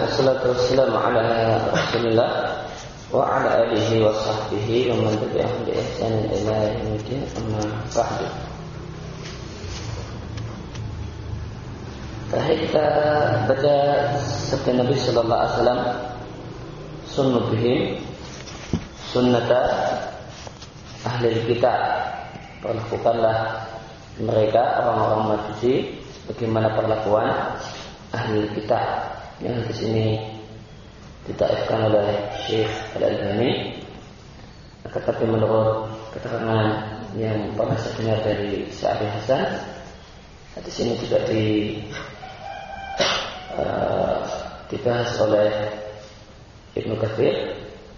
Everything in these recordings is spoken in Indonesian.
wassalatu wassalamu ala Rasulillah wa ala alihi wa sahbihi wa man tabi'ahum bi ihsanin ila yaumil amma ba'du. Terakhir kita baca sabda Nabi sallallahu alaihi wasallam, sunnu bihim sunnata ahli kitab, perlakukanlah mereka orang-orang Majusi bagaimana perlakuan ahli kitab, yang di sini ditaifkan oleh Syekh Al-Albani. Tetapi menurut keterangan yang pernah saya dengar dari Syekh Hasan, di sini juga dibahas oleh Ibnu Katsir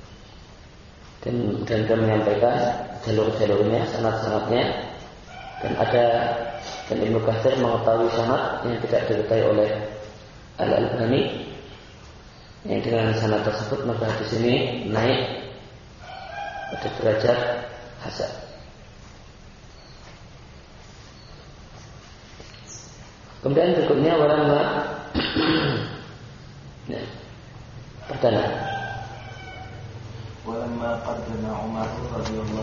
dan dia menyampaikan jalur-jalurnya, sanad-sanadnya, dan Ibnu Katsir mengetahui sanad yang tidak diketahui oleh Al-Albani, yang dengan sanad tersebut maka di sini naik pada derajat hasan. Kemudian berikutnya walamma pertama walamma qaddama Umar radhiyallahu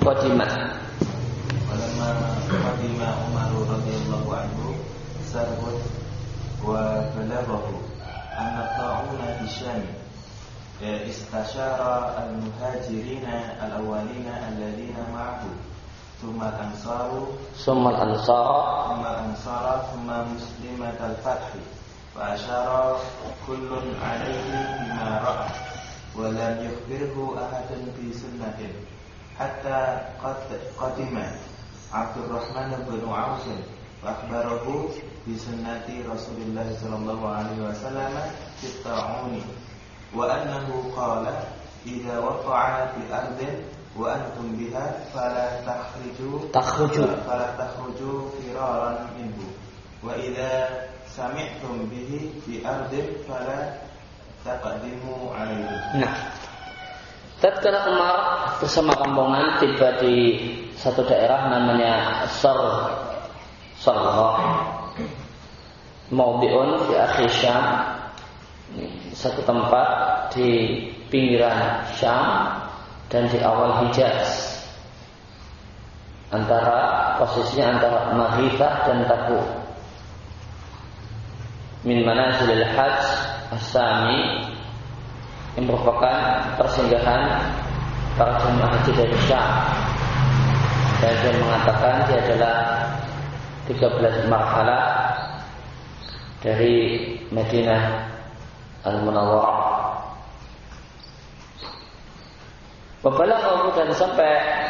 anhu sarbut wa balaghahu anna ta'una bi Syam istashara al-muhajirina al-awwalina alladhina ma'ahu thumma al-ansara thumma muslimat al-fath wa asyara kullun alayhi bima ra'a wa lam yukhbirhu ahadun bi sunnatin hatta qadima Abdurrahman bin Auf wa akhbarahu bi sunnati Rasulullah sallallahu alaihi wasallam fi ta'uni wa annahu qala idza waqa'a bi ardin wa antum biha fala takhruju firaran minhu wa idza sami'tum bihi bi ardin fala taqdimu alaihi. Tatkala Umar bersama rombongan tiba di satu daerah namanya Sarrah, maudi'un fi akhir Syam, satu tempat di pinggiran Syam dan di awal Hijaz, posisinya antara Maghithah dan Tabuk, min manazilil hajj as-sami, yang merupakan persinggahan para jemaah haji dari Syam. Dan dia mengatakan dia adalah 13 marhalah dari Madinah Al-Munawwarah. Wabalaghahu, dan sampai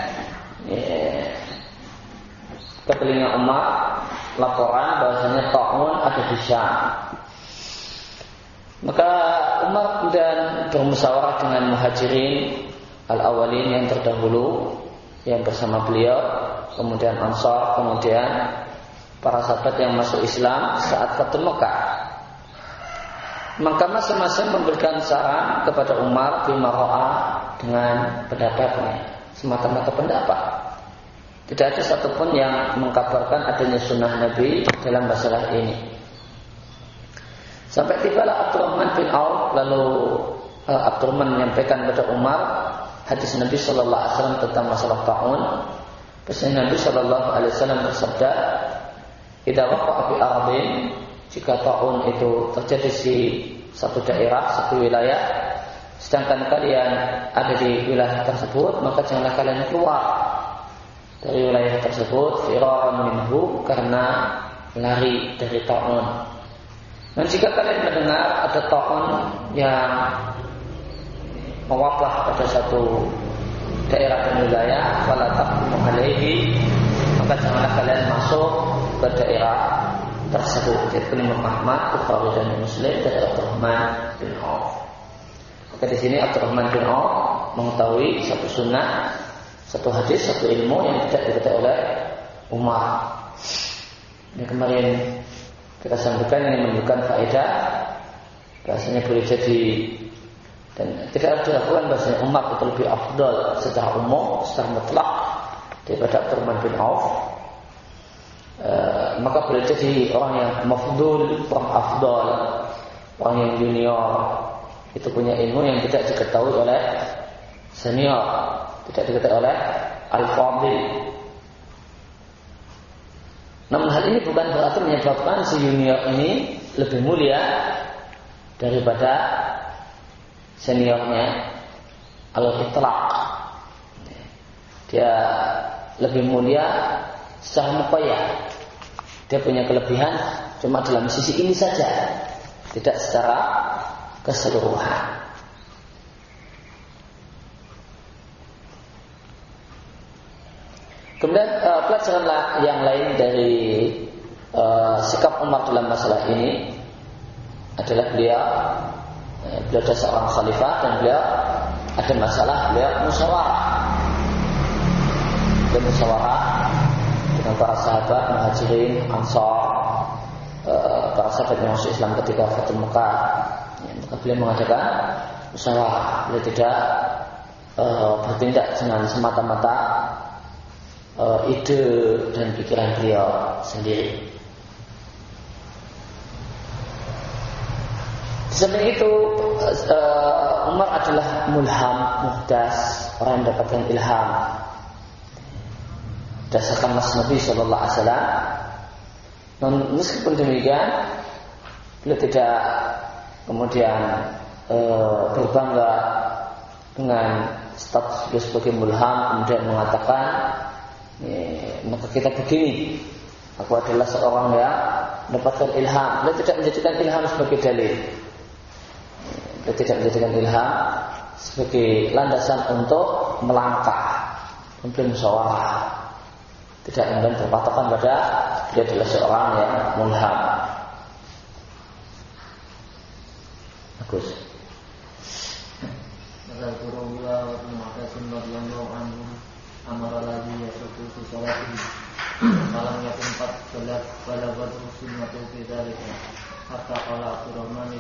ke telinga Umar laporan bahwasanya ta'un ada di Syam. Maka Umar kemudian bermusyawarah dengan muhajirin al-awwalin yang terdahulu yang bersama beliau, kemudian Ansar, kemudian para sahabat yang masuk Islam saat Fathu Mekah. Maka masing-masing memberikan saran kepada Umar bima ra'a, dengan pendapatnya, semata-mata pendapat. Tidak ada satupun yang mengkabarkan adanya sunnah Nabi dalam masalah ini. Sampai tibalah Abdurrahman bin Auf, lalu Abdurrahman menyampaikan kepada Umar hadis Nabi sallallahu alaihi wasallam tentang masalah ta'un. Pesan Nabi sallallahu alaihi wasallam bersabda, "Idza waqa'a bi ardin," jika ta'un itu terjadi di satu daerah, satu wilayah, sedangkan kalian ada di wilayah tersebut, maka janganlah kalian keluar dari wilayah tersebut firaran minhu, karena lari dari ta'un. Dan jika kalian mendengar ada ta'un yang mewabah pada satu daerah dan wilayah, fala taqdimu alaihi, maka janganlah kalian masuk ke daerah tersebut. Jadi Imam Ahmad, Bukhari dan Muslim dari Abdurrahman bin Auf. Maka di sini Abdurrahman bin Auf mengetahui satu sunnah, satu hadis, satu ilmu yang tidak diketahui oleh Umar. Ini kemarin kita sampaikan, ini menunjukkan faedah bahasanya boleh jadi, dan tidak ada dilakukan bahasanya Umar itu lebih afdal secara umum, secara mutlak daripada Abdurrahman bin Auf. Maka boleh jadi orang yang mafdul, orang afdal, orang yang junior, itu punya ilmu yang tidak diketahui oleh senior, tidak diketahui oleh al-fadil. Namun hal ini bukan berarti menyebabkan si junior ini lebih mulia daripada seniornya. Al-itlaq, dia lebih mulia secara muqayyad. Dia punya kelebihan cuma dalam sisi ini saja, tidak secara keseluruhan. Kemudian pelajaran yang lain dari sikap Umar dalam masalah ini adalah beliau adalah seorang khalifah dan beliau ada masalah, beliau musyawarah dengan para sahabat Muhajirin, Ansar, para sahabat yang masuk Islam ketika Fatul Mekah. Maka beliau mengadakan musyawarah. Beliau tidak bertindak dengan semata-mata ide dan pikiran beliau sendiri. Di samping itu Umar adalah mulham, muhdas, orang yang mendapatkan ilham berdasarkan nas Nabi Sallallahu Alaihi Wasallam. Meskipun demikian, beliau tidak kemudian berbangga dengan status beliau sebagai mulham, kemudian mengatakan, maka kita begini, aku adalah seorang yang mendapatkan ilham. Beliau tidak menjadikan ilham sebagai dalil. Beliau tidak menjadikan ilham sebagai landasan untuk melangkah, untuk musyawarah. Tidak kemudian berpatokan pada dia adalah seorang yang mulham. Bagus. Maka Rasulullah Muhammad radhiyallahu anhu amara lagi yasuku fi salatihi. Malam yakun 4 salat balagat sunnatu fi dzalika. Hatta qala Abdurrahman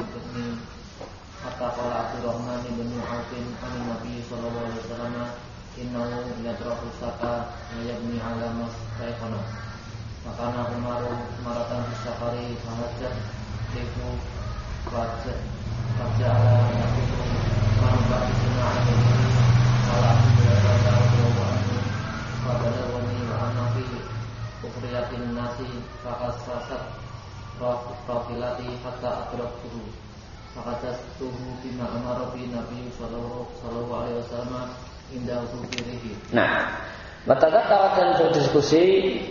bin Auf an Nabi sallallahu alaihi wasallam innahu yatrahu saka wa yabni ala mastayqana. Maka Umar maratan safari fahajat itu wajah ala yakutu mamba sunah ala pada wani wa anafi ukriyatin nasi fakasasat rafilati hatta adrakuhu. Maka tubuh bima amara bi Nabi sallallahu alaihi wasallam indah fikrihi. Nah, bertanya dan berdiskusi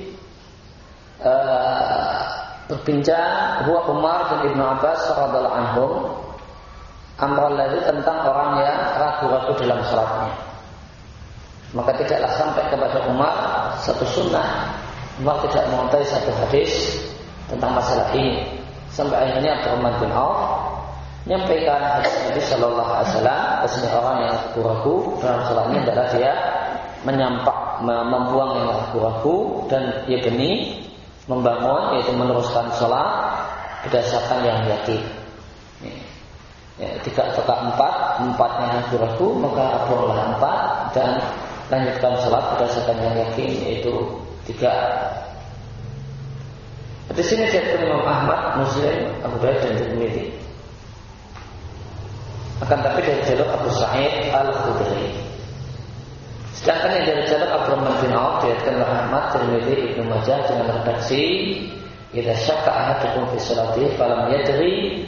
berbincang Huwa Umar dan Ibnu Abbas radhiyallahu anhum amral ladzi tentang orang yang ragu-ragu dalam salatnya. Maka tidaklah sampai kepada Umar satu sunnah. Umar tidak mengetahui satu hadis tentang masalah ini. Sampai akhirnya Abdurrahman bin Auf menyampaikan hadis Nabi Sallallahu Alaihi Wasallam, bahwasanya orang yang ragu-ragu dalam salatnya adalah dia membuang yang ragu-ragu dan dia benih membangun, yaitu meneruskan salat berdasarkan yang yakin. Ya, 3 atau 4, 4-nya ragu-ragu, maka buanglah 4 dan lanjutkan salat berdasarkan yang yakin, yaitu 3. Di sini diriwayatkan Imam Ahmad, Muslim, Abu Dawud dan Tirmidzi. Akan tapi dari jalur Abu Sa'id Al-Khudri. Sedangkan yang dari jalur Abdurrahman bin Auf diriwayatkan oleh Ahmad, Tirmidzi, Ibnu Majah dengan redaksi idza syakka ahadukum fi sholati falam yadri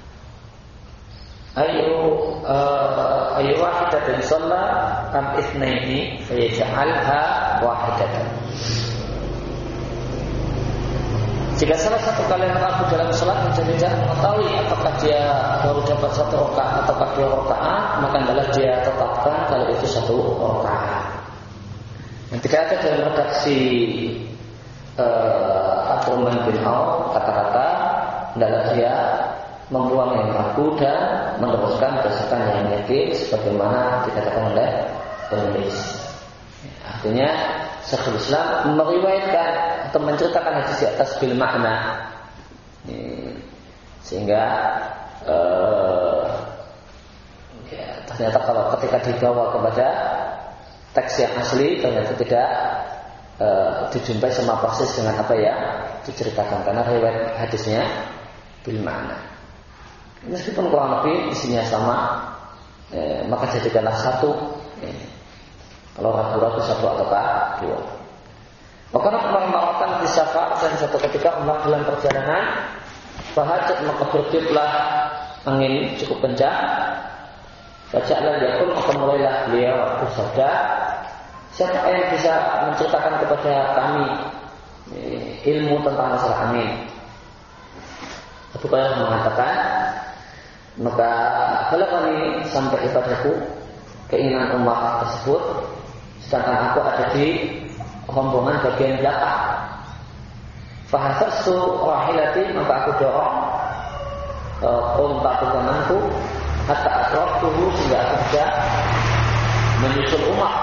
ayu wahidatin shalla am itsnaini fayaj'alha wahidatan. Jika salah satu kalian ragu dalam salat menjadi tidak mengetahui apakah dia baru dapat 1 rakaat atau 2 rakaat, maka adalah dia tetapkan kalau itu 1 rakaat. Yang tidak ada dalam redaksi Abdurrahman bin Auf kata-kata adalah dia membuang yang ragu dan meneruskan berdasarkan yang yakin sebagaimana dikatakan oleh penulis. Artinya Syekhul Islam meriwayatkan atau menceritakan hadis di atas bil makna, sehingga ternyata kalau ketika dibawa kepada teks yang asli ternyata tidak dijumpai sama persis dengan apa yang diceritakan karena riwayat hadisnya bil makna. Meskipun kurang lebih isinya sama, maka jadikanlah satu. Kalau ragu-ragu satu ataukah dua. Maka Umar melakukan di safar, dan satu ketika Umar dalam perjalanan bahajat, maka bertiuplah angin cukup kencang. Bacalah yakul, maka mulailah beliau bersabda, siapa yang bisa menceritakan kepada kami ilmu tentang masalah angin? Abu Hurairah mengatakan, maka kalau kami sampai kepadaku keinginan Umar tersebut, sedangkan aku ada di rombongan bagian belakang. Fahasastu rahilati, maka aku dorong unta tungganganku hatta atraftuhu, sehingga aku bisa menyusul Umar.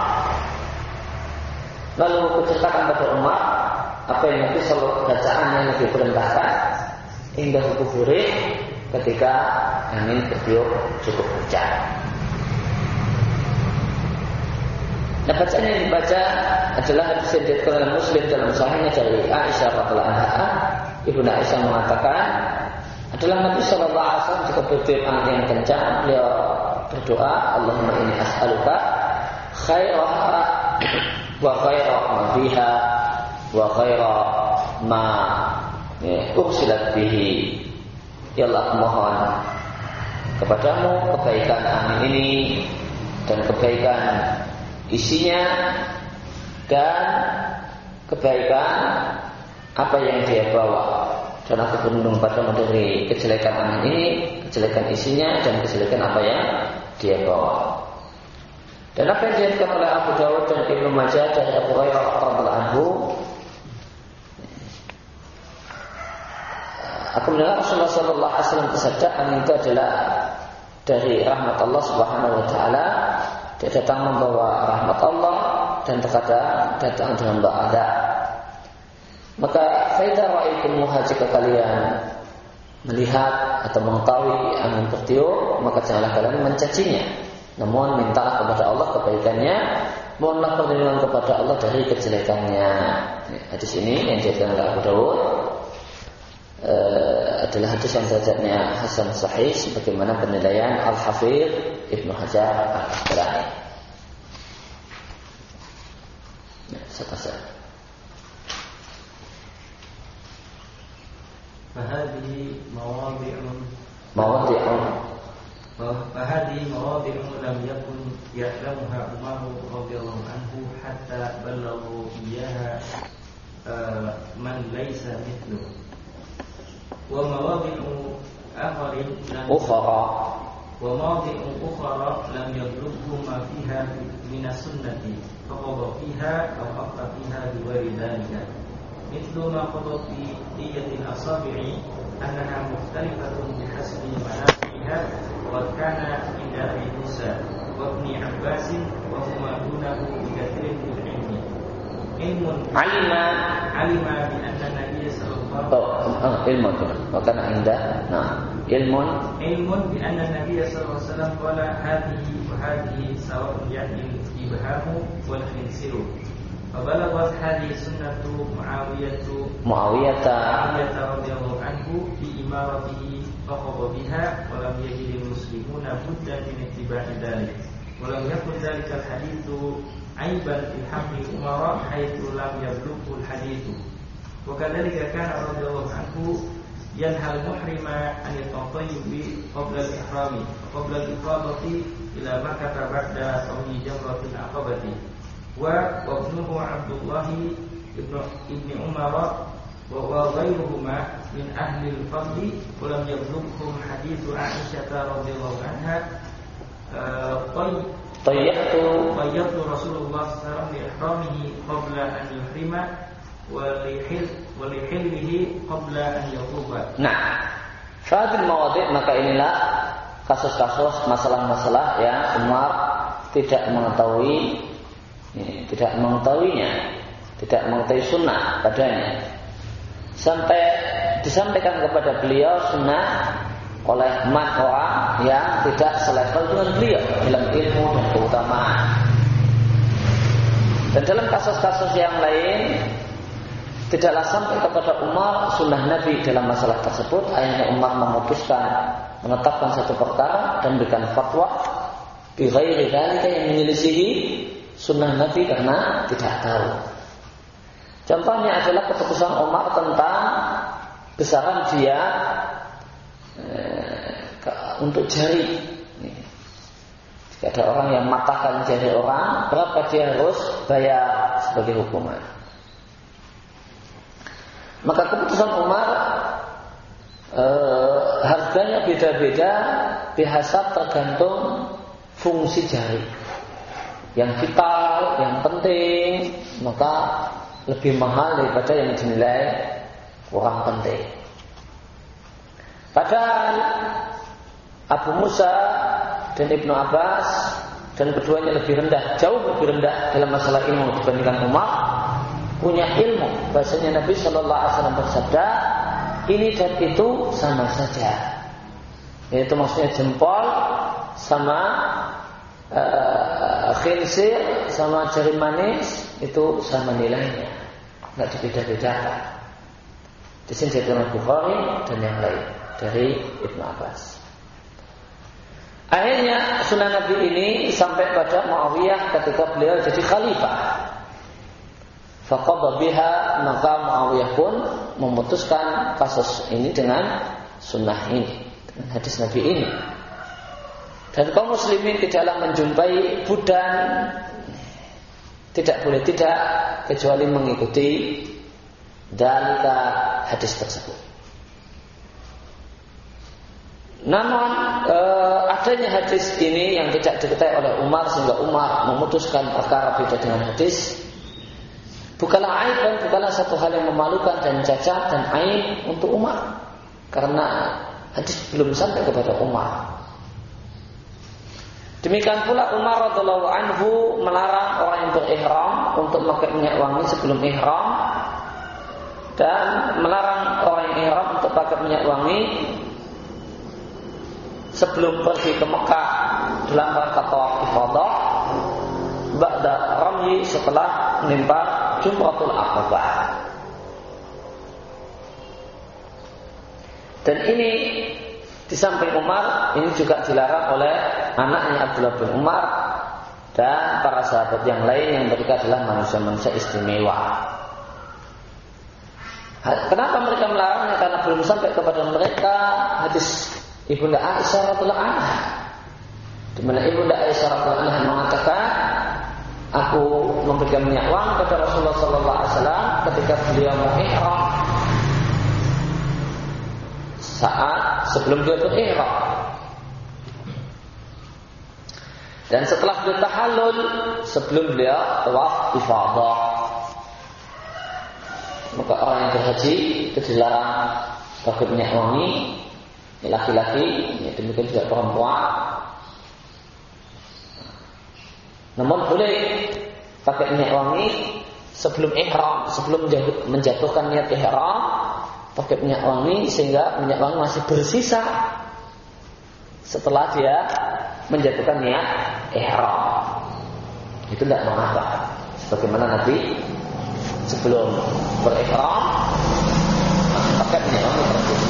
Lalu aku ceritakan pada Umar apa yang nanti selalu bacaan yang lebih perintahkan indah kuburi ketika angin bertiup cukup kencang. Nah, bacaan yang dibaca adalah hadis yang diriwayatkan oleh Muslim dalam sahihnya dari Aisyah radhiyallahu anha. Ibnu Aisyah mengatakan, adalah Nabi sallallahu alaihi wasallam jika bertiup angin yang kencang, beliau berdoa, Allahumma inni as'aluka khairaha wa khaira ma biha wa khaira ma ursilat bihi. Ya Allah, mohon kepadamu kebaikan angin ini dan kebaikan isinya dan kebaikan apa yang dia bawa, dan aku berlindung padamu dari kejelekan angin ini, kejelekan isinya, dan kejelekan apa yang dia bawa. Dan apa yang diriwayatkan oleh Abu Dawud dan Ibnu Majah dari Abu Hurairah radhiyallahu anhu, aku mendengar Rasulullah sallallahu alaihi wasallam bersabda, angin itu adalah dari rahmat Allah Subhanahu wa taala. Dia datang membawa rahmat Allah dan terkadang datang dengan ba'ada. Maka faida ra'aitumuha, jika kalian melihat atau mengetahui angin bertiup, maka janganlah kalian mencacinya, namun mintalah kepada Allah kebaikannya, mohonlah perlindungan kepada Allah dari kejelekannya. Hadis ini yang diriwayatkan oleh Abu Dawud adalah hadis yang derajatnya hasan sahih sebagaimana penilaian Al-Hafidz Ibnu Hajar Al-Asqalani. Fahadhi mawadi'un lam yakun ya'lamuha Umar radhiyallahu anhu hatta ballaghu iyyaha man laysa mithluhu. Wa mawadi'u ukhra lam yablughu ma fiha min as-sunnati faqada fiha aw aqta fiha biwari dhalika mithlu ma qada fi diyatil asabi'i annaha mukhtalifatun bihasbi manafiha wa kana inda Abi Musa wa Ibn Abbas wa huma dunahu bi kathirin min ilmi ilmun alima bi anna Nabiy sallallahu ilmun bi anna Nabiy sallallahu alaihi wasallam qala hadhihi wa hadhihi sawa'un ya'ni ibhamu wal khinsiru. Fabalagat hadhihi sunnatu Muawiyah radhiyallahu anhu bi imaratihi faqada biha wa lam yajid al-muslimuna buddan min ittiba'i dhalik. Wa lam yakun dhalika al-hadithu aiban fi hamli Umar haitsu lam yablughu al-hadithu. Wa kadzalika kana radhiyallahu anhu yanhal muhrima an yatayyib qabla al-ihrami qabla al-ifadati ila Makkah ba'da sawmi jamratil aqabati. Wa ibnuhu Abdullah ibn Umar wa ghayruhuma min ahli al-fadl wa lam yablughum hadithu Aisyah radhiyallahu anha tayyatu Rasulullah sallallahu alaihi wasallam li ihramihi qabla an yuhrima wa li hilmihi qabla an yatuba. Nah, fadil mawadi', maka inilah kasus-kasus masalah-masalah yang Umar tidak mengetahuinya, tidak mengetahui sunnah padanya, sampai disampaikan kepada beliau sunnah oleh orang yang tidak selevel dengan beliau dalam ilmu dan keutamaan. Dan dalam kasus-kasus yang lain tidaklah sampai kepada Umar sunnah Nabi dalam masalah tersebut. Akhirnya Umar memutuskan menetapkan satu perkara dan memberikan fatwa bi ghairi dzalika yang menyelisihi sunnah Nabi karena tidak tahu. Contohnya adalah keputusan Umar tentang besaran dia untuk jari. Jika ada orang yang matahkan jari orang, berapa dia harus bayar sebagai hukuman. Maka keputusan Umar harganya beda-beda bihasab tergantung fungsi jari. Yang vital, yang penting, maka lebih mahal daripada yang dinilai kurang penting. Padahal Abu Musa dan Ibnu Abbas dan keduanya lebih rendah, jauh lebih rendah dalam masalah ilmu dibandingkan Umar, punya ilmu. Bahasanya Nabi Shallallahu Alaihi Wasallam bersabda, ini dan itu sama saja. Yaitu maksudnya jempol sama khinsir sama jari manis itu sama nilainya, nggak dibeda-bedakan. Di sini Imam Bukhari dan yang lain dari Ibnu Abbas. Akhirnya sunnah Nabi ini sampai pada Muawiyah ketika beliau jadi khalifah. Faqadha biha, maka Muawiyah pun memutuskan kasus ini dengan sunnah ini, dengan hadis Nabi ini. Dan kaum muslimin tidaklah menjumpai budan, tidak boleh tidak kecuali mengikuti dalika hadis tersebut. Namun adanya hadis ini yang tidak diketahui oleh Umar sehingga Umar memutuskan perkara beda dengan hadis bukanlah aib dan bukanlah satu hal yang memalukan dan cacat dan aib untuk Umar, karena hadis belum sampai kepada Umar. Demikian pula Umar radhiyallahu anhu melarang orang yang berihram untuk memakai minyak wangi sebelum ihram, dan melarang orang yang ihram untuk pakai minyak wangi sebelum pergi ke Mekah dalam rangka tawaf ifadah ba'da ramyi, setelah menimpa Jumratul Aqabah. Dan ini di samping Umar, ini juga dilarang oleh anaknya Abdullah bin Umar dan para sahabat yang lain yang mereka adalah manusia-manusia istimewa. Kenapa mereka melarangnya? Karena belum sampai kepada mereka hadis Ibunda Aisyah radhiyallahu anha, di mana Ibunda Aisyah radhiyallahu anha mengatakan, aku memberikan minyak wangi kepada Rasulullah sallallahu alaihi wasallam ketika beliau mau ihram, saat sebelum beliau berihram. Dan setelah beliau tahallul, sebelum beliau tawaf ifadah. Maka orang yang berhaji itu dilarang pakai minyak wangi, laki-laki, demikian juga perempuan. Namun boleh pakai minyak wangi sebelum ihram, sebelum menjatuhkan niat ihram, pakai minyak wangi sehingga minyak wangi masih bersisa setelah dia menjatuhkan niat ihram. Itu tidak mengapa. Sebagaimana Nabi sebelum berihram pakai minyak wangi tersebut.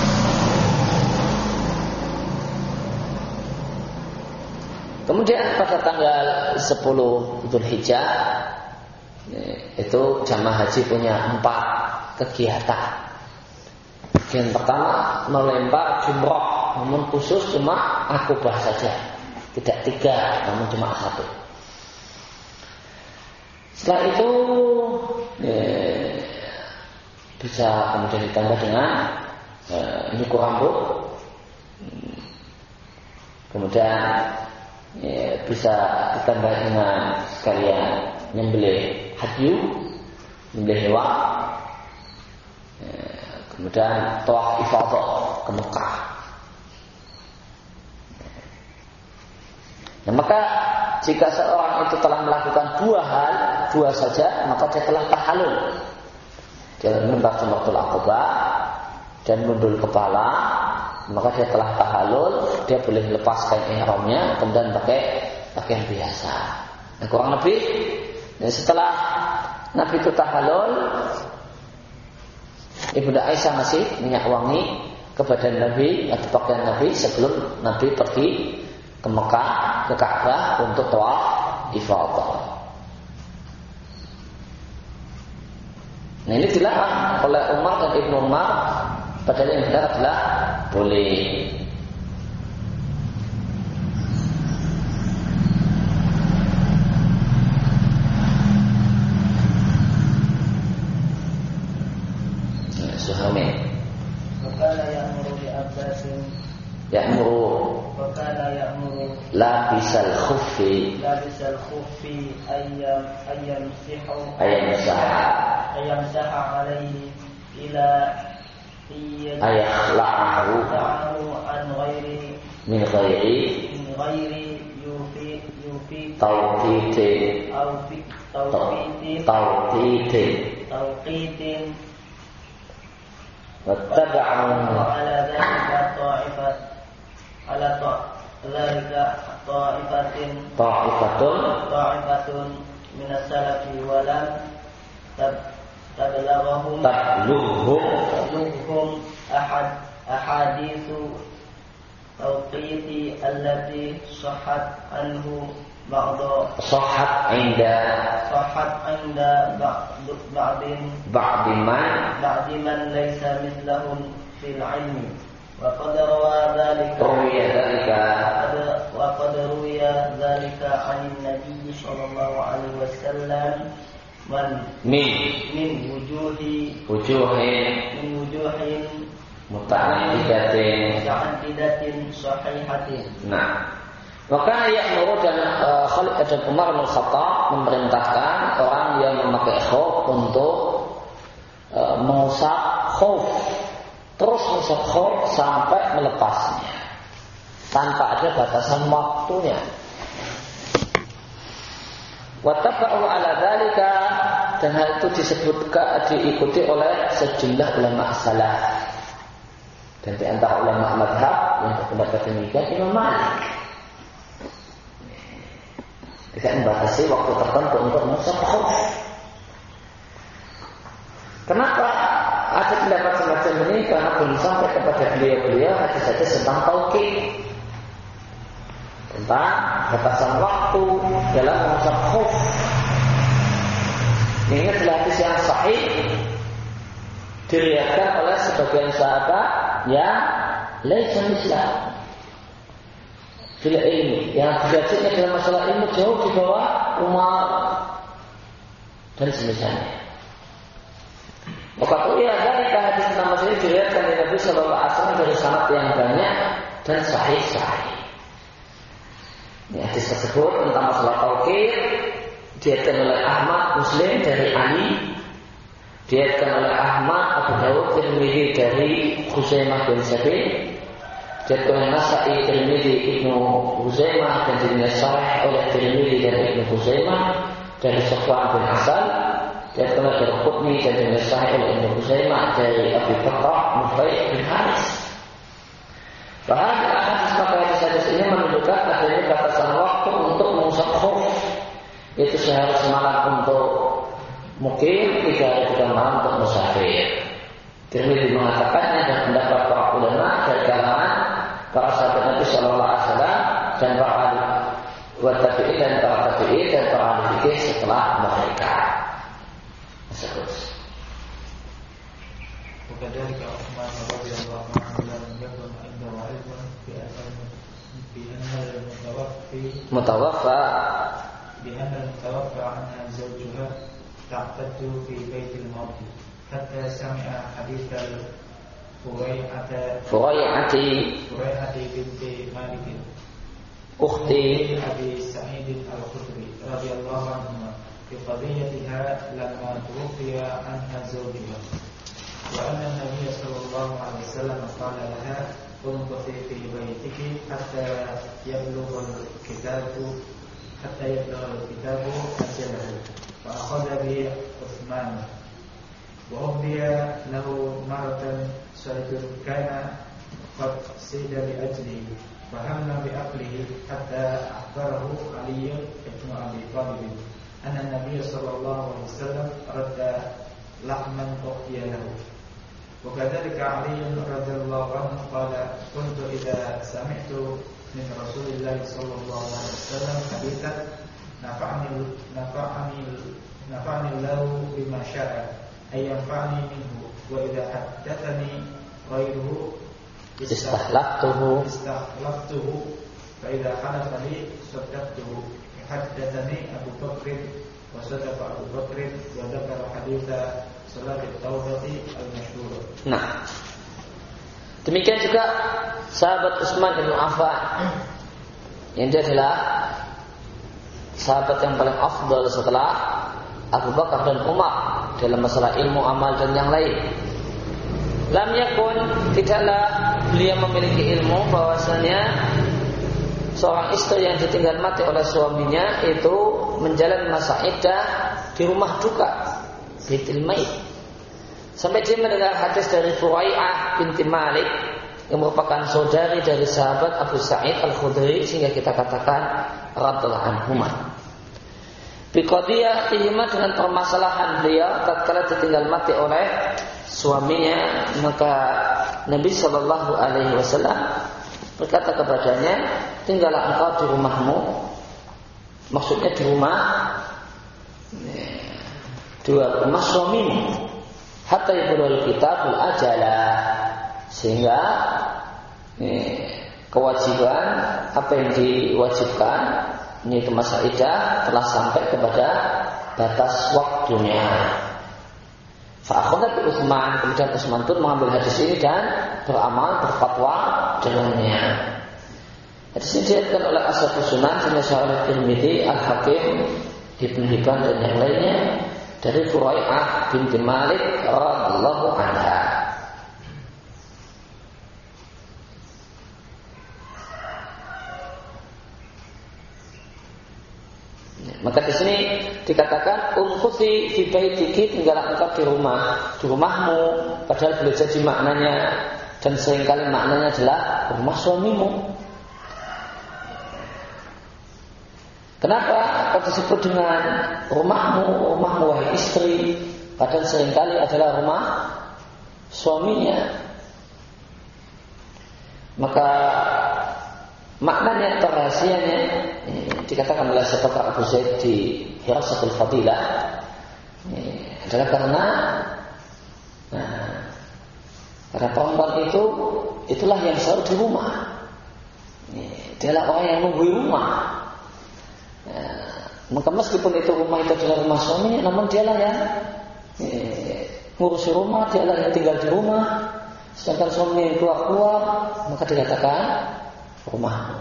Kemudian pada tanggal 10 Dzulhijjah itu jamaah haji punya 4 kegiatan. Yang pertama melempar jumrah, namun khusus cuma Aqabah saja, tidak 3, namun cuma 1. Setelah itu bisa kemudian ditambah dengan nyukur rambut, kemudian bisa ditambah dengan sekalian nyembelih hadyu, nyembelih hewan, kemudian tawaf ifadah ke Mekah. Nah, maka jika seorang itu telah melakukan 2 saja, maka dia telah tahallul. Dia menembak Jumratul Aqabah dan mundul kepala, maka dia telah tahallul. Dia boleh lepaskan ihramnya, kemudian pakai pakaian biasa. Nah, kurang lebih setelah Nabi itu tahallul, Ibunda Aisyah masih minyak wangi ke badan Nabi atau pakaian Nabi sebelum Nabi pergi ke Mekah, ke Ka'bah untuk tawaf ifadah. Nah ini dilarang oleh Umar dan Ibnu Umar, padahal yang benar adalah boleh. Suhaimi. Wakala ya'muru li Abbasin. Ya'muru. Wakala ya'muru. Labisal khuffi. Labisal khuffi ayyam sihu. Ayyam saha alaihi ila ayakhla'ahu an ghairi min ghairi yufi tawqitin wattaba'u ala dhalika ta'ifatun min as-salafi wa lam tablughum ahaditsu tawqiti allati sahhat anhu صحت عند بعض من ليس مثلهم في العلم وقد روي ذلك عن النبي صلى الله عليه وسلم من وجوه متعددة صحيحة. Nah, maka ya'muru dan Khalid dan Umar bin Khattab memerintahkan orang yang memakai khuf untuk mengusap khuf, terus mengusap khuf sampai melepasnya tanpa ada batasan waktunya. Wattaba'u ala dzalika, dan hal itu disebutkan diikuti oleh sejumlah ulama salaf. Dan di antara ulama mazhab yang berpendapat demikian Imam Malik. Tidak membatasi waktu tertentu untuk mengusap khuf. Kenapa ada pendapat semacam ini? Karena belum sampai kepada beliau hadis-hadis tentang tauqid, tentang batasan waktu dalam mengusap khuf. Ini adalah hadis yang sahih, diriwayatkan oleh sebagian sahabat yang laisa mislah bila ilmu, yang derajatnya dalam masalah ilmu jauh di bawah Umar dan semisalnya. Maka ya dari hadis tentang masalah ini diriwayatkan oleh Nabi Sallallahu Alaihi Wasallam dari sanad yang banyak dan sahih. Ini hadis tersebut tentang masalah tauqid diriwayatkan oleh Ahmad, Muslim dari Ali, diriwayatkan oleh Ahmad, Abu Dawud, Tirmidzi dari Khuzaimah bin Sabit, diriwayatkan oleh Nasa'i, Tirmidzi, Ibnu Khuzaimah, dan dinilai sahih oleh Tirmidzi dan Ibnu Khuzaimah dari Sufyan bin Asal, diriwayatkan oleh Qutni dan dinilai sahih oleh Ibnu Khuzaimah dari Abu Bakar Nufai bin Haris. Bahkan hadis maka hadis ini menunjukkan adanya batasan waktu untuk mengusap khuf, yaitu sehari semalam untuk mukim, 3 hari 3 malam untuk musafir. Tirmidzi mengatakannya dan pendapat para ulama dari kalangan para sahabat Nabi Sallallahu Alaihi Wasallam dan para ahli tabi'in dan para tabi'in dan para ahli fikih setelah mereka. Terus. وكذلك عثمان رضي الله عنه لم يكن عنده علم بأن المتوفى عنها زوجها تعتد في بيت الموت حتى سمع حديث فريعة بنت مالك أخت أبي سعيد الخدري رضي الله عنهما في قضيتها لما توفي عنها زوجها، وأن النبي صلى الله عليه وسلم قال لها انقضي في بيتك حتى يبلغ الكتاب أجله، فأخذ به عثمان وأهدي له مرة صيد كان قد صيد لأجله، فهم بأكله حتى أخبره علي بن أبي طالب أن النبي صلى الله عليه وسلم رد لحما أهدي له، وكذلك علي رضي الله عنه قال كنت إذا سمعت من رسول الله صلى الله عليه وسلم حديثا نفعني الله بما شاء أن ينفعني منه وإذا حدثني غيره استحلفته فإذا حلف لي صدقته حدثني أبو بكر وصدق أبو بكر وذكر حديث صلاة التوبة المشهور. Nah, demikian juga sahabat Utsman bin Affan yang dia adalah sahabat yang paling afdal setelah Abu Bakar dan Umar dalam masalah ilmu, amal dan yang lain. Lam yakun, tidaklah beliau memiliki ilmu bahwasanya seorang istri yang ditinggal mati oleh suaminya itu menjalani masa iddah di rumah duka, Baitul Mait. Sampai dia mendengar hadis dari Furai'ah binti Malik yang merupakan saudari dari sahabat Abu Sa'id Al-Khudri, sehingga kita katakan radhiyallahu anhuma. Biqadiyatihima, dengan permasalahan beliau tatkala ditinggal mati oleh suaminya, maka Nabi sallallahu alaihi wasallam berkata kepadanya, tinggallah engkau di rumahmu, maksudnya di rumah suamimu, hatta yabulul kitabul ajalah, sehingga kewajiban apa yang diwajibkan ini masa iddah telah sampai kepada batas waktunya. Fa'akhadha Utsman, kemudian Utsman pun mengambil hadis ini dan beramal, berfatwa dengannya. Hadis ini diriwayatkan oleh Ashabus Sunan, Sahih Tirmidzi, Al-Hakim, Ibnu Hibban dan yang lainnya dari Furai'ah binti Malik radhiyallahu anha. Maka di sini dikatakan umkuthi fi baitiki, tinggallah engkau di rumahmu, padahal boleh jadi maknanya dan seringkali maknanya adalah rumah suamimu. Kenapa kau disebut dengan rumahmu wahai istri, padahal seringkali adalah rumah suaminya? Maka maknanya, rahasianya dikatakan oleh Syekh Abu Zaid di Hirasatul Fadilah adalah karena perempuan itulah yang selalu di rumah. Dialah orang yang nunggu rumah. Maka meskipun itu rumah itu adalah rumah suaminya, namun dialah yang ngurusi rumah, dialah yang tinggal di rumah. Sedangkan suami yang keluar, maka dikatakan rumah.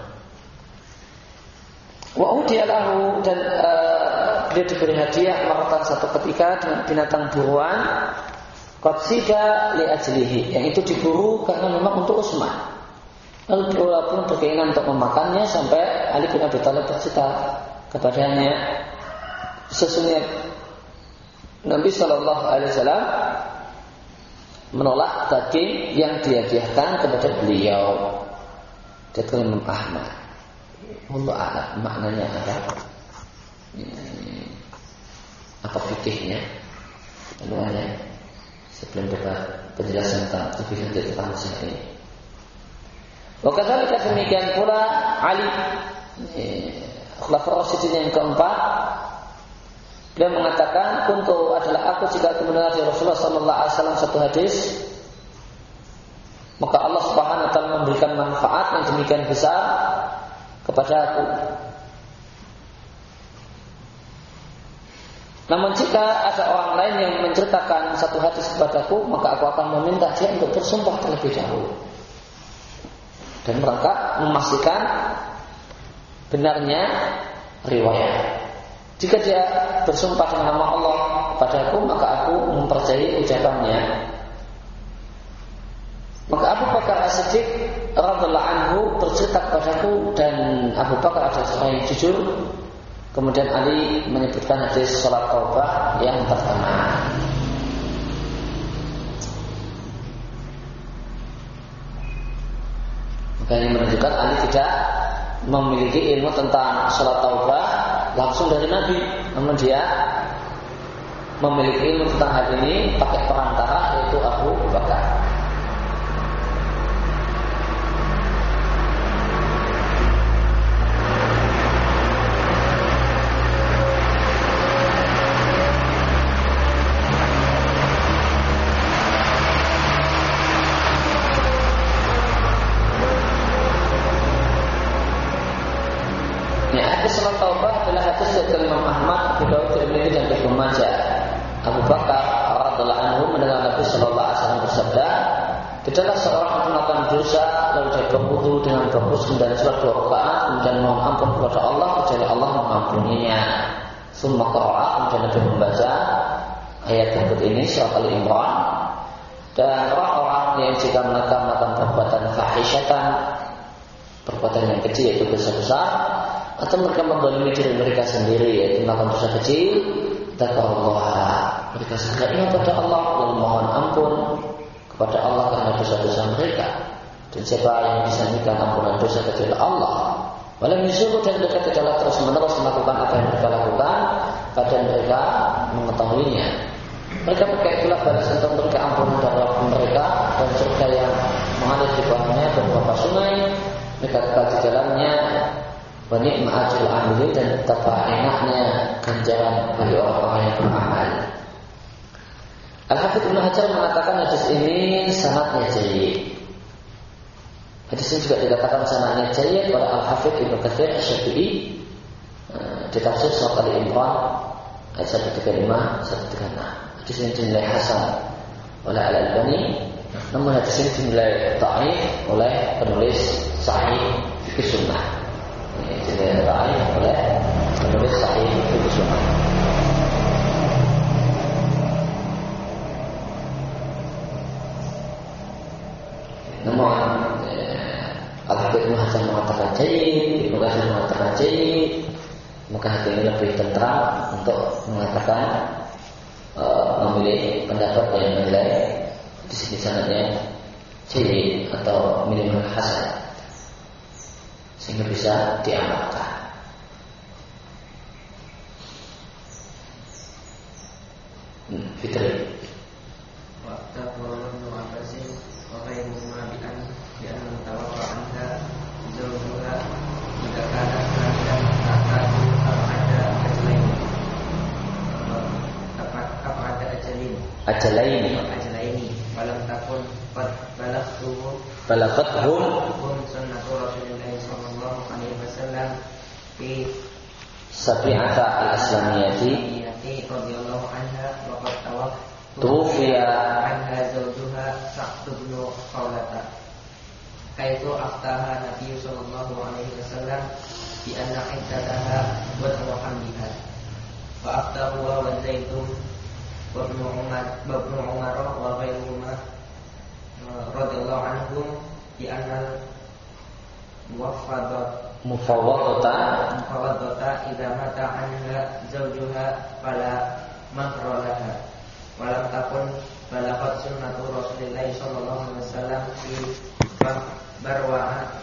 Wa udiyalahu, dan dia diberi hadiah maratan satu ketika dengan binatang buruan qad sida li ajlihi, yang itu diburu karena memang untuk Utsman. Lalu beliau pun berkeinginan untuk memakannya sampai Ali bin Abi Thalib bercerita kepadanya, sesungguhnya Nabi Shallallahu Alaihi Wasallam menolak daging yang dihadiahkan kepada beliau. Dia Imam Ahmad. Allah a'lam maknanya apa fikihnya. Lalu ada sebelum penjelasan tentang lebih lanjut tentang masalah ini. Waktu demikian pula Ali Khulafaur Rasyidin yang keempat, beliau mengatakan, kuntu adalah aku jika aku mendengar dari Rasulullah sallallahu alaihi wasallam satu hadis, maka Allah Subhanahu wa taala memberikan manfaat yang demikian besar kepada aku. Namun jika ada orang lain yang menceritakan satu hadis kepadaku, maka aku akan meminta dia untuk bersumpah terlebih dahulu dan mereka memastikan benarnya riwayat. Jika dia bersumpah dengan nama Allah kepadaku, maka aku mempercayai ucapannya. Maka Abu Bakar As-Siddiq radhiyallahu anhu bercerita kepadaku, dan Abu Bakar adalah seorang yang jujur. Kemudian Ali menyebutkan hadis salat taubah yang pertama. Maka ini menunjukkan Ali tidak memiliki ilmu tentang salat taubah langsung dari Nabi, namun dia memiliki ilmu tentang hal ini pakai perantara, yaitu Abu Bakar. Hadis salat taubah adalah hadis dari Imam Ahmad, Abu Dawud, Tirmidzi dan Ibnu Majah. Abu Bakar radhiyallahu anhu mendengar Nabi sallallahu alaihi wasallam bersabda, "Tidaklah seorang melakukan dosa lalu dia berwudu dengan bagus dan salat 2 rakaat kemudian mohon ampun kepada Allah kecuali Allah mengampuninya." Summa qara'a, kemudian Nabi membaca ayat berikut ini surat Al-Imran. Dan orang-orang yang jika mereka melakukan perbuatan fahisyatan, perbuatan yang kecil yaitu dosa besar, atau mereka menzalimi diri mereka sendiri yaitu melakukan dosa kecil, dzakarallaha, mereka segera ingat kepada Allah dan mohon ampun kepada Allah karena dosa-dosa mereka. Dan siapa yang disanjungkan ampunan dosa kecuali Allah, walam yusyriku, dan mereka tidaklah terus-menerus melakukan apa yang mereka lakukan padahal mereka mengetahuinya. Mereka itulah balas untuk mereka ampunan dari Rabb mereka dan surga yang mengalir di bawahnya beberapa sungai, mereka kekal di dalamnya. Wa ni'ma ajrul amilin, dan betapa enaknya ganjaran bagi orang-orang yang beramal. Al-Hafidz Ibnu Hajar mengatakan hadis ini sanadnya jayyid. Hadis ini juga dikatakan sanadnya jayyid oleh Al-Hafidz Ibnu Katsir Asy-Syafi'i di tafsir surat Al-Imran ayat 135 136. Hadis ini dinilai hasan oleh Al-Albani, namun hadis ini dinilai dhaif oleh penulis Sahih Fiqh Sunnah. Jadi dhaif oleh penulis Sahih Fiqh Sunnah. Namun Al-Hafidz Ibnu Hajar mengatakan jayyid, Ibnu Katsir mengatakan jayyid, maka hati ini lebih tentram untuk mengatakan memilih pendapat yang menilai di sini sanadnya jayyid atau minimal hasan, sehingga bisa diamalkan. Fitri. Waktu orang mengatasi orang yang mengabikan yang mentawakal anda jauhlah jika karena dan akan ada ajalain apa ada ajalain malam takun balaghathum sunnatu Rasulullah sallallahu alaihi wasallam fi Sabi'ata al-Islamiyati radhiyallahu anha wa qad tufiya anha zawjuha Sa'd bin Khawlata kaitu aftaha Nabi sallallahu alaihi wasallam bi anna iddataha wa hamliha wa aftahu wa Zaidun wa Ibnu Umar wa ghairuhuma radhiyallahu anhum bi anna mufawwadata idza mata anha zawjuha fala mahralaha walam takun balaghat sunnatu Rasulillah sallallahu alaihi wasallam fi Barwa'ah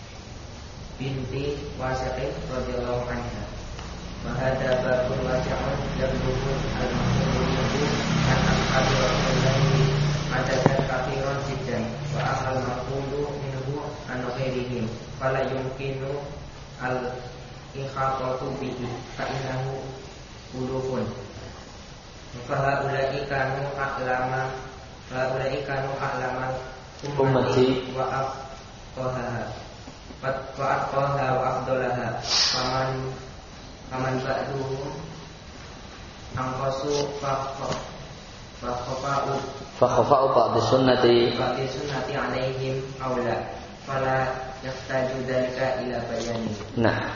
binti Wasiqin radhiyallahu anha. Mahada babul wasi'un yabduhu al-mahmudiyyu an ashabi Rasulillah adadan kafiran jiddan wa amal maqulu minhu an ghairihim fala yumkinu al-ikhatatu bihi fa innahu ulufun. Fahaulai kanu a'lama ummati wa afqaha wa afdalaha faman ba'duhum angqasu fakhafa'u ba'di sunnati alaihim aula fala yahtaju dzalika ila bayani. Nah,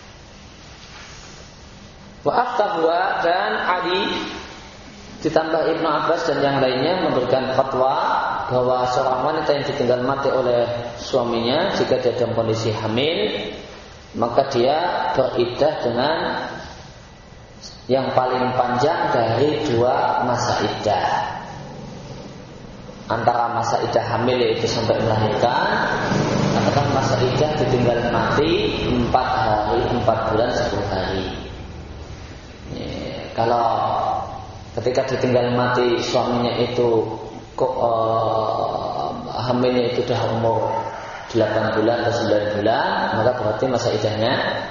wa aftahuwa, dan Ali ditambah Ibnu Abbas dan yang lainnya memberikan fatwa bahwa seorang wanita yang ditinggal mati oleh suaminya jika dia dalam kondisi hamil, maka dia beriddah dengan yang paling panjang dari 2 masa iddah. Antara masa iddah hamil yaitu sampai melahirkan, atau masa iddah ditinggal mati 4 hari, 4 bulan 10 hari. Kalau ketika ditinggal mati suaminya itu hamilnya itu sudah umur 8 bulan atau 9 bulan, maka berarti masa iddahnya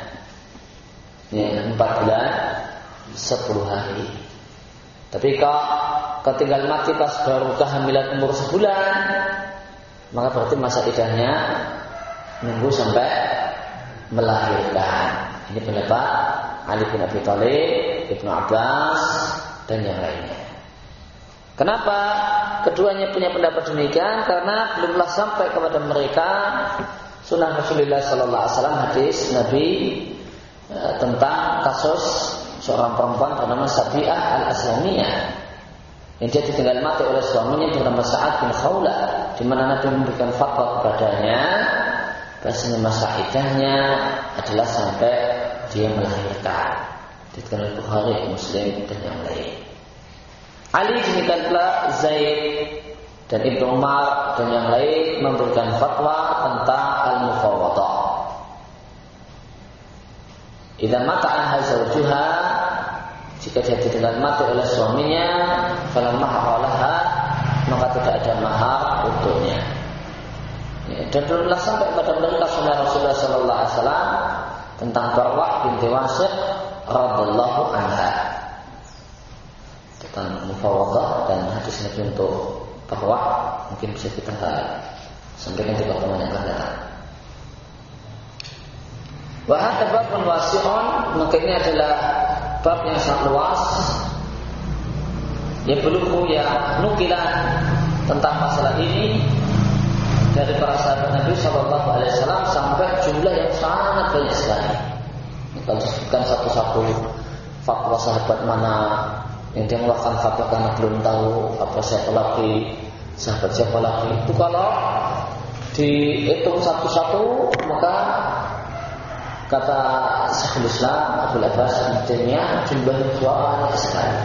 4 bulan 10 hari. Tapi kalau ketinggal mati pas baru kehamilan umur sebulan, maka berarti masa iddahnya nunggu sampai melahirkan. Ini pendapat Ali bin Abi Thalib, Ibnu Abbas, dan yang lainnya. Kenapa keduanya punya pendapat demikian? Karena belumlah sampai kepada mereka sunnah Rasulullah Sallallahu Alaihi Wasallam, hadis Nabi tentang kasus seorang perempuan bernama Sabi'ah al-Aslamiyah yang dia ditinggal mati oleh suaminya bernama Sa'ad bin Khawla, di mana Nabi memberikan fatwa kepadanya bahasanya masa iddahnya adalah sampai dia melahirkan. Dikatakan oleh Bukhari, Muslim, dan yang lain. Ali demikian pula Zaid dan Ibnu Umar dan yang lain memberikan fatwa tentang al-mufawwadah. Idza mata anha zawjuha, jika dia ditinggal mati oleh suaminya, fala mahar laha, maka tidak ada mahar untuknya. Dan belumlah sampai pada mereka sunnah Rasulullah Sallallahu Alaihi Wasallam tentang Barwah binti Washiq radhiyallahu anha, tentang mufawwadah dan hadis Nabi untuk Barwah. Mungkin bisa kita sampaikan di pertemuan yang akan datang. Wa hadza babun wasi'un, maka ini adalah bab yang sangat luas. Ya belum ya nukilan tentang masalah ini dari para sahabat Nabi Sallallahu Alaihi Wasallam sampai jumlah yang sangat banyak sekali. Kalau disebutkan satu-satu fatwa sahabat mana yang dia melakukan fatwa karena belum tahu apa siapa lagi, sahabat siapa lagi, itu kalau dihitung satu-satu maka kata Syekhul Islam Abdul Abbas Ibnu Taimiyah jumlahnya banyak sekali.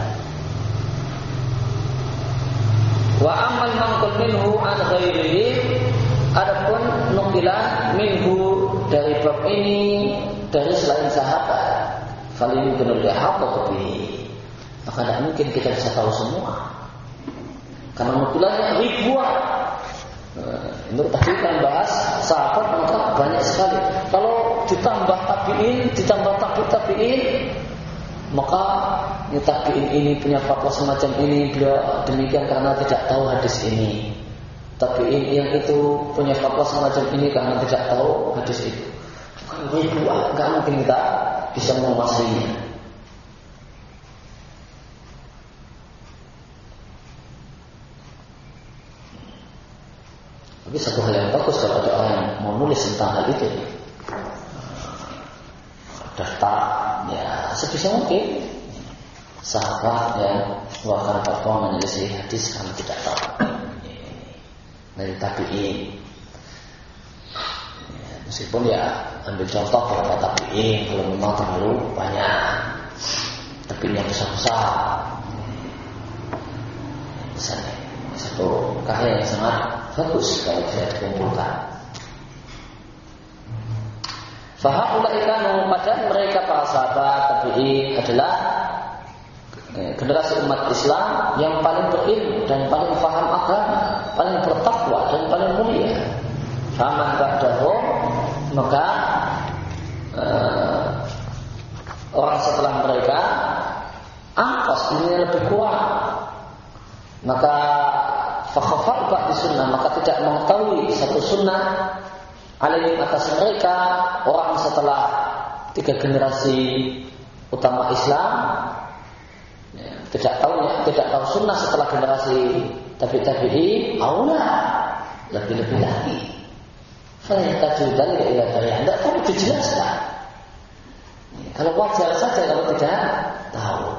Wa amal mangkul minhu an ghairihi, adapun nukilan minhu dari bab ini dari selain sahabat, falin kunul ihata bi, maka tidak mungkin kita bisa tahu semua karena nukilannya ribuan. Menurut tadi kita bahas sahabat maka banyak sekali. Kalau ditambah tabi'in, ditambah tabi'in, maka tabi'in ini punya fatwa semacam ini, beliau demikian karena tidak tahu hadis ini. Tabi'in yang itu punya fatwa semacam ini karena tidak tahu hadis itu. Ribuan, nggak mungkin kita bisa menguasainya. Tapi satu hal yang bagus kalau ada orang yang mau nulis tentang hal itu, daftar ya sebisa mungkin sahabat yang mengeluarkan fatwa menyelisih hadis karena tidak tahu dari tabi'in. Meskipun ya ambil contoh beberapa tabi'in kalau memang terlalu banyak tabi'in yang besar-besar, misalnya satu karya yang sangat bagus kalau tidak dikumpulkan. Fahaulai kanu, padahal mereka para sahabat tabi'in adalah generasi umat Islam yang paling berilmu dan paling paham agama, paling bertakwa dan paling mulia. Faman ba'dahum, maka orang setelah mereka angkos ini lebih kuat. Maka fakhafar ba'di sunnah, maka tidak mengetahui satu sunnah alaihim atas mereka orang setelah 3 generasi utama Islam, ya, tidak tahu sunnah setelah generasi tabi'i aula lebih-lebih lagi. Saya tajudan ya ila daya, tidak tahu dijelaskan. Kalau wajar saja kalau tidak tahu.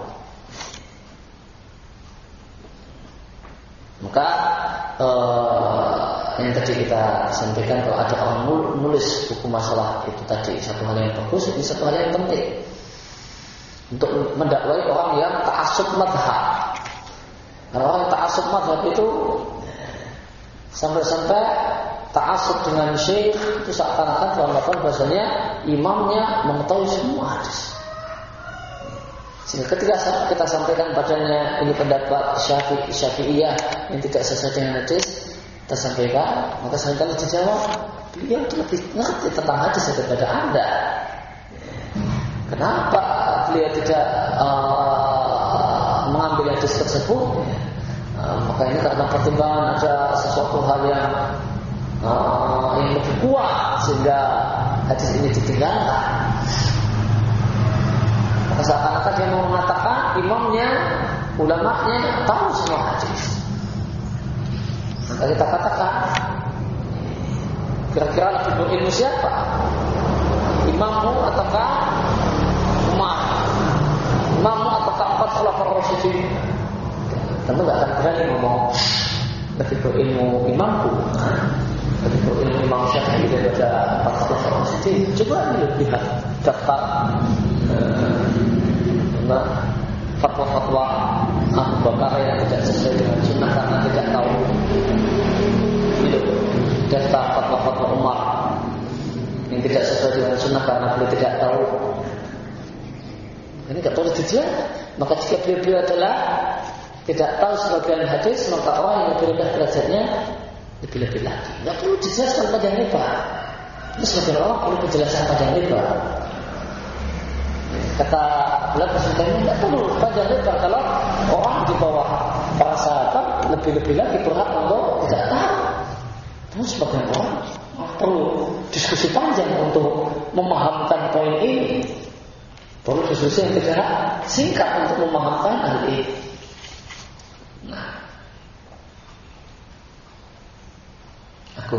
Maka yang tadi kita sampaikan, kalau ada orang nulis buku masalah itu tadi satu hal yang bagus, ini satu hal yang penting untuk mendakwai orang yang ta'assub madhab. Karena orang ta'assub madhab itu sampai ta'assub dengan syekh itu seakan-akan bahasanya imamnya mengetahui semua hadis. Sehingga ketika kita sampaikan padanya ini pendapat Syafi'iyah yang tidak sesuai dengan hadis, kita sampaikan, maka seringkali dijawab, beliau lebih ngerti tentang hadis daripada Anda. Kenapa beliau tidak mengambil hadis tersebut? Maka ini karena pertimbangan ada sesuatu hal yang lebih kuat sehingga hadis ini ditinggalkan. Maka seakan-akan dia mau mengatakan imamnya, ulamanya tahu semua hadis. Maka kita katakan, kira-kira lebih berilmu siapa? Imammu ataukah Umar? Imammu ataukah 4 khulafaur rasyidin? Tentu tidak akan berani ngomong lebih berilmu imamku, lebih berilmu Imam Syafi'i daripada 4 khulafaur rasyidin. Coba lihat daftar fatwa-fatwa Abu Bakar yang tidak sesuai dengan sunnah karena tidak tahu. Daftar fatwa-fatwa Umar yang tidak sesuai dengan sunnah karena beliau tidak tahu. Ini tidak boleh dijual. Maka jika beliau adalah tidak tahu sebagian hadis, maka orang yang berbeda derajatnya lebih-lebih lagi. Tidak perlu dijelaskan panjang lebar. Ini sebagian orang perlu penjelasan panjang lebar. Kata beliau kesulitannya tidak perlu panjang lebar kalau orang di bawah para sahabat lebih-lebih lagi berhak untuk tidak tahu. Terus sebagian orang perlu diskusi panjang untuk memahamkan poin ini. Perlu diskusi yang tidak singkat untuk memahamkan hal ini. Nah, aku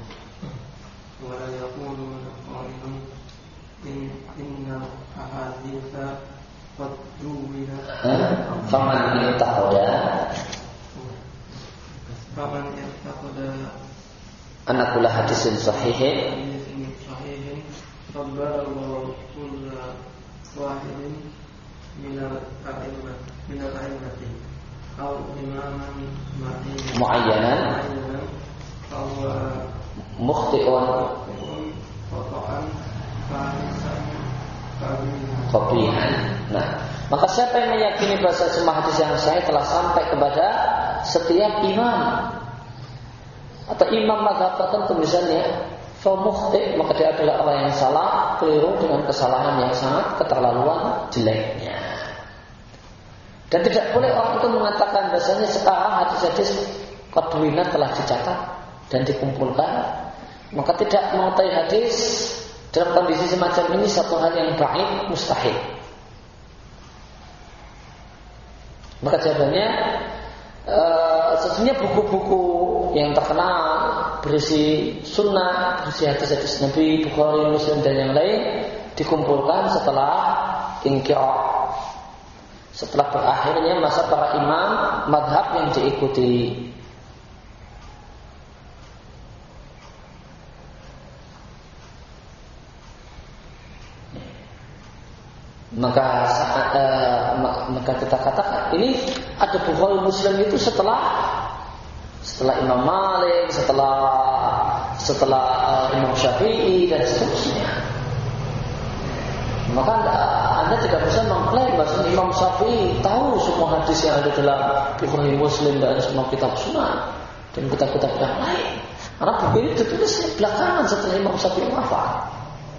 faman yataqada anakula hadisin sahihin Rabballahu kulla wahidin minal a'immati aw imaman muayyanan aw mukhti'un qata'an fahsan qabihan. Nah, maka siapa yang meyakini bahasa semua hadis yang sahih telah sampai kepada setiap imam atau imam mazhab tertentu misalnya, fa mukhti', maka dia adalah orang yang salah, keliru dengan kesalahan yang sangat keterlaluan jeleknya. Dan tidak boleh orang itu mengatakan bahasanya sekarang hadis-hadis qadwina telah dicatat dan dikumpulkan, maka tidak mengetahui hadis dalam kondisi semacam ini satu hal yang baik, mustahil. Maka jawabannya sesungguhnya buku-buku yang terkenal berisi sunnah, berisi hadis-hadis Nabi, Bukhari, Muslim dan yang lain dikumpulkan setelah inqira', setelah berakhirnya masa para imam madhab yang diikuti. Maka kita katakan ini ada Bukhari Muslim itu setelah Imam Malik, setelah Imam Syafi'i dan seterusnya. Maka anda tidak bisa mengklaim bahwa Imam Syafi'i tahu semua hadis yang ada dalam Bukhari Muslim dan semua kitab sunnah dan kitab-kitab yang lain. Karena buku ini ditulis belakangan setelah Imam Syafi'i wafat.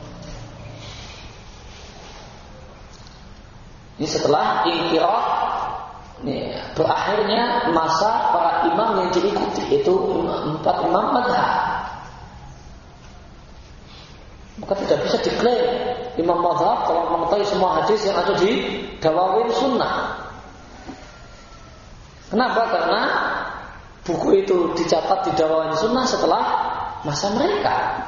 Ini setelah inqira' berakhirnya masa para imam yang diikuti, itu 4 imam madhab. Maka tidak bisa diklaim imam madhab kalau mengetahui semua hadis yang ada di dawawin sunnah. Kenapa? Karena buku itu dicatat di dawawin sunnah setelah masa mereka.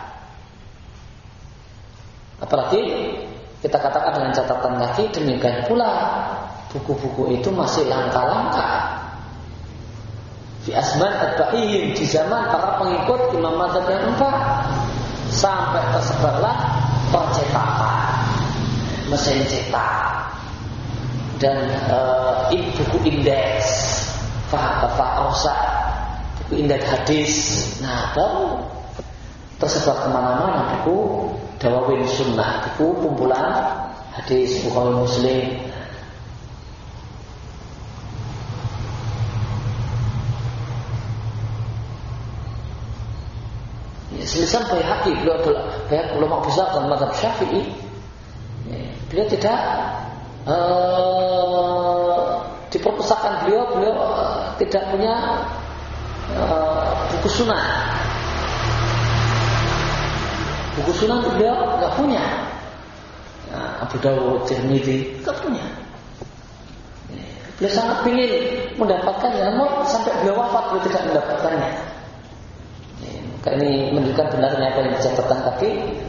Apalagi kita katakan dengan catatan kaki, demikian pula buku-buku itu masih langka-langka fi asman atba'ihim, di zaman para pengikut imam mazhab yang 4, sampai tersebarlah percetakan, mesin cetak dan buku indeks fa'osa, buku indeks hadis. Nah, baru tersebar kemana-mana buku dawawin sunnah, buku kumpulan hadis Bukhari Muslim. Semisal Baihaqi, beliau adalah Baihaqi ulama besar dalam mazhab Syafi'i. Beliau tidak di perpustakaan beliau tidak punya buku sunnah. Buku sunnah itu beliau nggak punya. Abu Dawud, Tirmidzi nggak punya. Beliau sangat ingin mendapatkannya, namun sampai beliau wafat beliau tidak mendapatkannya. Ini menunjukkan benarnya apa yang dicatatkan tadi.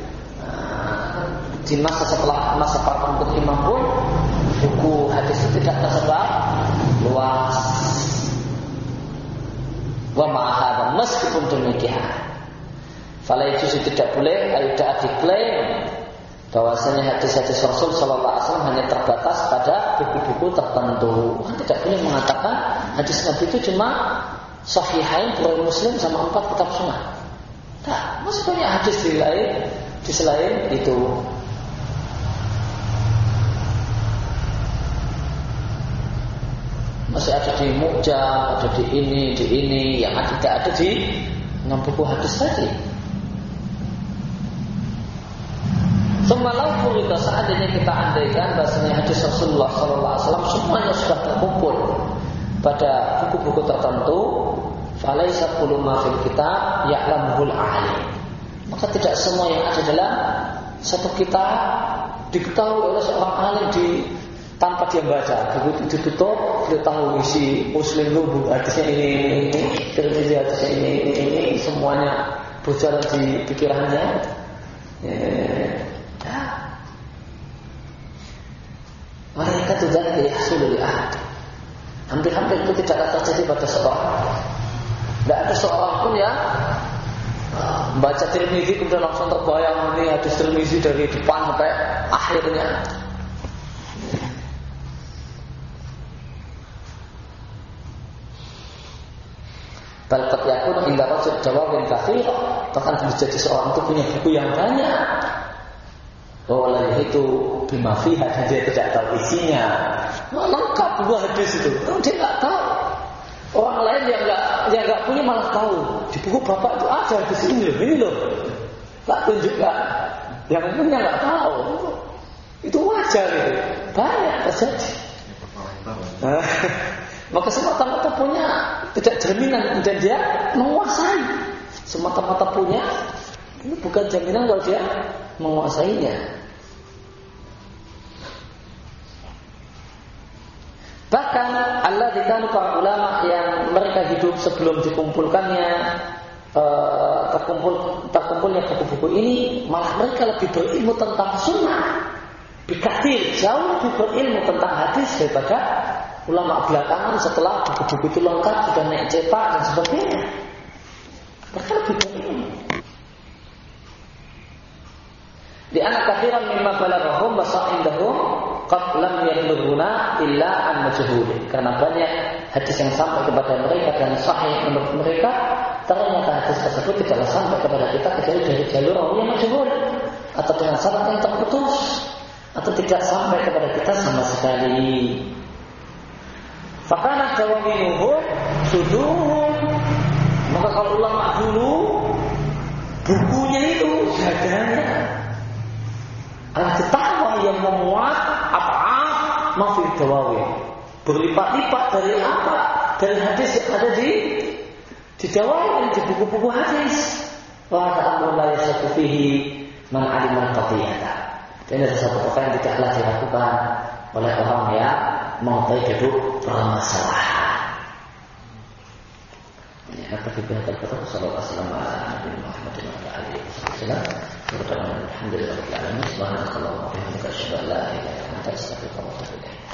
Di masa setelah masa para pengikut imam pun buku hadis itu tidak tersebar luas. Wa ma'ahadha, meskipun demikian, fala yajuzu, tidak boleh ada diklaim bahwasanya hadis-hadis Rasul sallallahu alaihi wasallam hanya terbatas pada buku-buku tertentu. Tidak boleh mengatakan hadis Nabi itu cuma Sahihain, Bukhari, Muslim sama 4 kitab sunnah. Nah, masih banyak hadis di selain itu. Masih ada di Mu'jam, ada di ini yang tidak ada di 6 buku hadis tadi. Semalau kita seandainya kita andaikan bahasanya hadis Rasulullah SAW semuanya sudah terkumpul pada buku-buku tertentu, falaisa kullu ma fil kitab ya'lamuhul alim. Maka tidak semua yang ada dalam satu kitab diketahui oleh seorang alim tanpa dia baca. Begitu ditutup, dia tahu isi Muslim itu hadisnya ini, Tirmidzi hadisnya ini, semuanya berjalan di pikirannya. Mereka tidak yahsulu li ahad. Hampir-hampir itu tidak akan terjadi pada seorang. Tidak ada seorang pun yang baca Tirmidzi kemudian langsung terbayang ini hadis Tirmidzi dari depan sampai akhirnya. Bal qad yakunu inda rajul jawabin katsir, bahkan menjadi seorang itu punya buku yang banyak. Oleh itu bima fiha, dia tidak tahu isinya. Lengkap buku hadis itu, dia nggak tahu. Orang lain yang nggak punya malah tahu. Di buku bapak itu ada di sini loh, ini loh. Tak tunjukkan. Yang punya nggak tahu. Itu wajar itu. Banyak terjadi. Maka semata-mata punya tidak jaminan dan dia menguasai. Semata-mata punya ini bukan jaminan kalau dia menguasainya. Bahkan Allah dikatakan para ulama yang mereka hidup sebelum dikumpulkannya terkumpulnya buku-buku ini, malah mereka lebih berilmu tentang sunnah, bikatir, jauh lebih berilmu tentang hadis daripada ulama belakangan setelah buku-buku itu lengkap sudah naik cetak dan sebagainya. Mereka lebih berilmu. Di anak kathiran mimma balaghahum basa'indahum qad lam yablughuna illa an majhul. Karena banyak hadis yang sampai kepada mereka dan sahih menurut mereka, ternyata hadis tersebut tidaklah sampai kepada kita kecuali dari jalur rawi yang majhul atau dengan sanad yang terputus atau tidak sampai kepada kita sama sekali. Fakana jawabinuhum suduhum. Maka kalau ulama dulu bukunya itu jaganya al-Jatawa yang memuat apa mafil dawawi, berlipat-lipat dari apa? Dari hadis yang ada di dawawi, di buku-buku hadis. Wa ta'amul la yasatu fihi man 'alima al-qadiyata. Ini adalah satu perkara yang tidaklah dilakukan oleh orang yang mengetahui duduk permasalahan. Ini apa dibahas kata Rasulullah sallallahu alaihi wasallam. Alhamdulillah, subhanallah wa bihamdihi, asyhadu an la ilaha illa anta, astaghfiruka wa atubu ilaik.